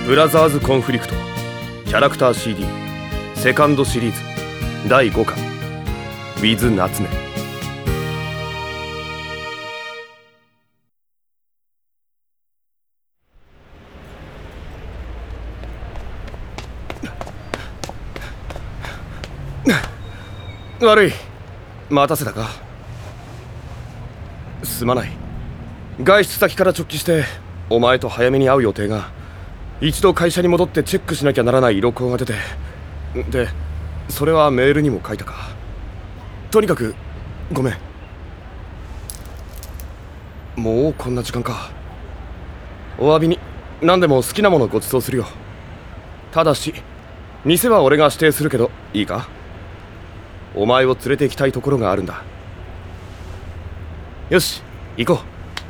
ブラザーズ・コンフリクトキャラクター CD セカンドシリーズ第5巻 with 夏目。悪い、待たせたか。すまない。外出先から直帰してお前と早めに会う予定が、一度会社に戻ってチェックしなきゃならない色稿が出て、でそれはメールにも書いたか。とにかくごめん。もうこんな時間か。お詫びに何でも好きなものご馳走するよ。ただし店は俺が指定するけどいいか。お前を連れて行きたいところがあるんだ。よし行こう。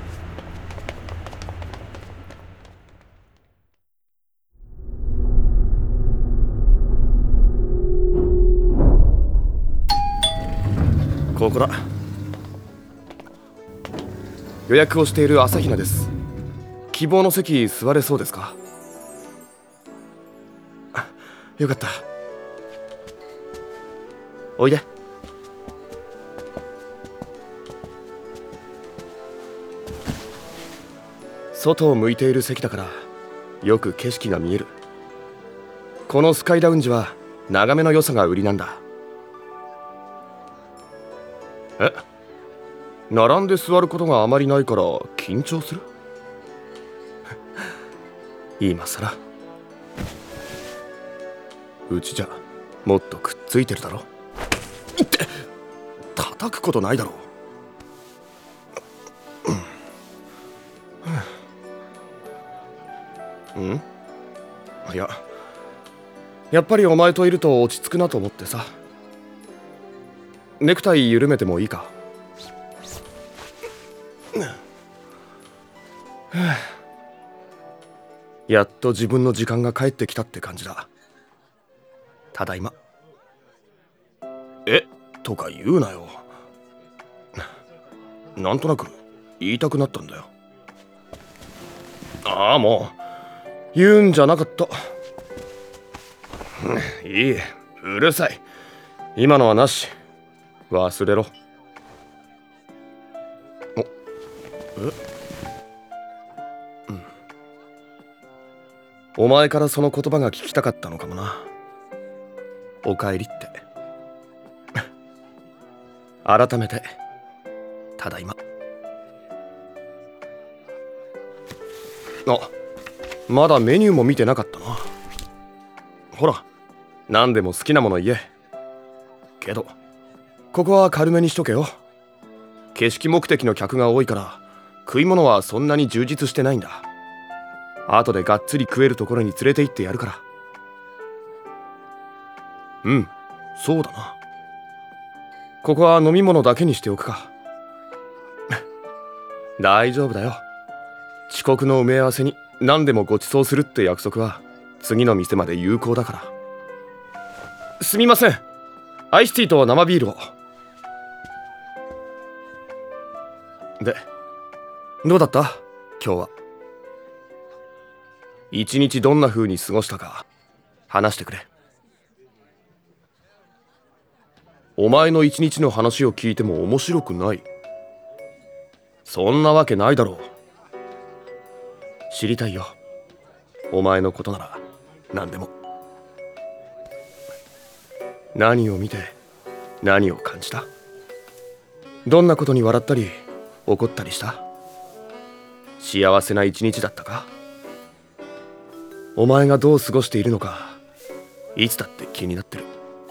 ここだ。予約をしている朝比奈です。希望の席座れそうですか。よかった。おいで。外を向いている席だからよく景色が見える。このスカイラウンジは眺めの良さが売りなんだ。え、並んで座ることがあまりないから緊張する？今さら。うちじゃもっとくっついてるだろ。って叩くことないだろう。ん？いや、やっぱりお前といると落ち着くなと思ってさ。ネクタイ緩めてもいいか。やっと自分の時間が帰ってきたって感じだ。ただいま。えとか言うなよ。なんとなく言いたくなったんだよ。ああ、もう言うんじゃなかった。いい、うるさい。今のはなし。忘れろ。お前からその言葉が聞きたかったのかもな。おかえりって改めてただいま。まだメニューも見てなかったな。ほら、何でも好きなもの言え。けどここは軽めにしとけよ。景色目的の客が多いから食い物はそんなに充実してないんだ。後でがっつり食えるところに連れて行ってやるから。うん、そうだな。ここは飲み物だけにしておくか。大丈夫だよ。遅刻の埋め合わせに何でもご馳走するって約束は次の店まで有効だから。すみません、アイスティーと生ビールを。で、どうだった今日は。一日どんな風に過ごしたか話してくれ。お前の一日の話を聞いても面白くない？そんなわけないだろう。知りたいよ、お前のことなら何でも。何を見て何を感じた？どんなことに笑ったり怒ったりした？幸せな一日だったか？お前がどう過ごしているのかいつだって気になってる。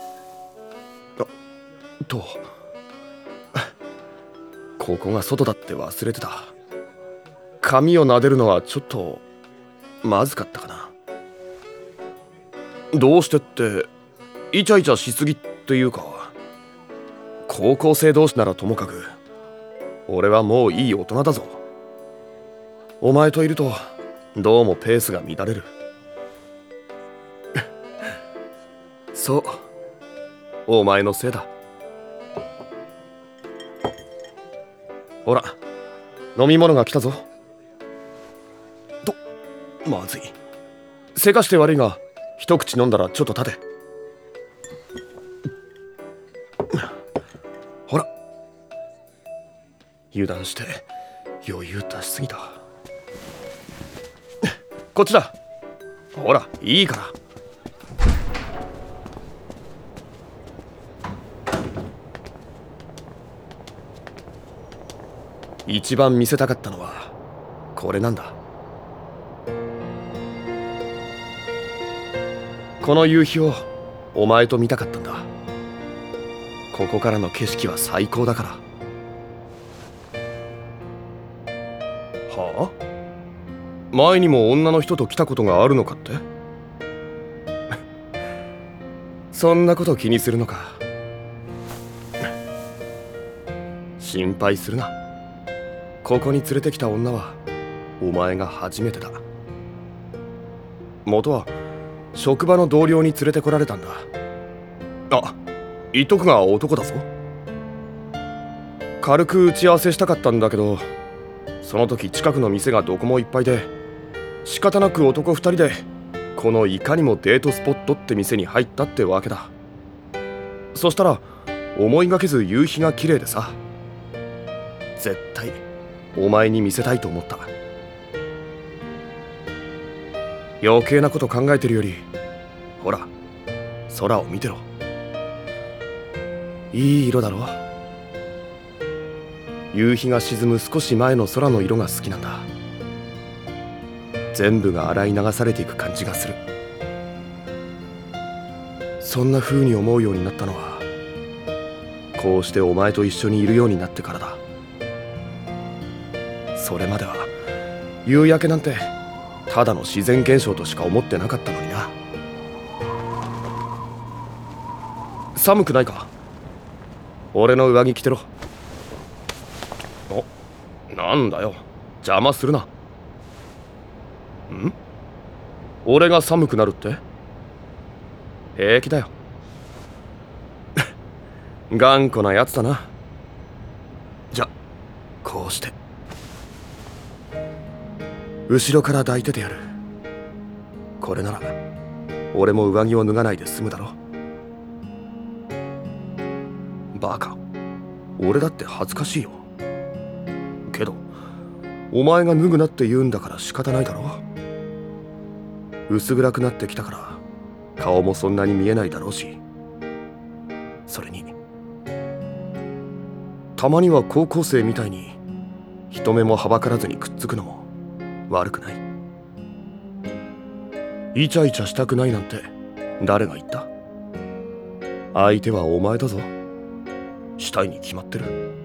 ここが外だって忘れてた。髪を撫でるのはちょっとまずかったかな。どうしてってイチャイチャしすぎっていうか、高校生同士ならともかく俺はもういい大人だぞ。お前といるとどうもペースが乱れる。そう、お前のせいだ。ほら、飲み物が来たぞ。まずい。 せかして悪いが一口飲んだらちょっと立て。ほら、油断して余裕出しすぎた。こっちだ。ほら、いいから。一番見せたかったのはこれなんだ。この夕日をお前と見たかったんだ。ここからの景色は最高だから。はあ？前にも女の人と来たことがあるのかって？そんなこと気にするのか。心配するな。ここに連れてきた女はお前が初めてだ。元は職場の同僚に連れてこられたんだ。あ、言っとくが男だぞ。軽く打ち合わせしたかったんだけど、その時近くの店がどこもいっぱいで、仕方なく男2人でこのいかにもデートスポットって店に入ったってわけだ。そしたら思いがけず夕日が綺麗でさ、絶対お前に見せたいと思った。余計なこと考えてるより、ほら空を見てろ。いい色だろ。夕日が沈む少し前の空の色が好きなんだ。全部が洗い流されていく感じがする。そんな風に思うようになったのはこうしてお前と一緒にいるようになってからだ。それまでは夕焼けなんてただの自然現象としか思ってなかったのにな。寒くないか？俺の上着着てろ。お、なんだよ、邪魔するな。ん？俺が寒くなるって？平気だよ。頑固なやつだな。じゃ、こうして後ろから抱いててやる。これなら俺も上着を脱がないで済むだろ。バカ、俺だって恥ずかしいよ。けどお前が脱ぐなって言うんだから仕方ないだろ。薄暗くなってきたから顔もそんなに見えないだろうし、それにたまには高校生みたいに人目もはばからずにくっつくのも悪くない。イチャイチャしたくないなんて誰が言った？相手はお前だぞ。したいに決まってる。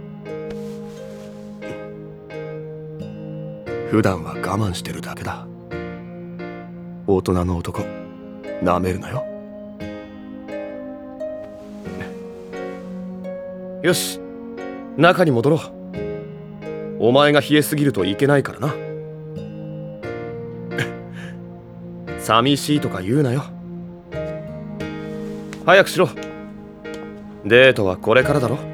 普段は我慢してるだけだ。大人の男なめるなよ。よし、中に戻ろう。お前が冷えすぎるといけないからな。寂しいとか言うなよ。早くしろ。デートはこれからだろ。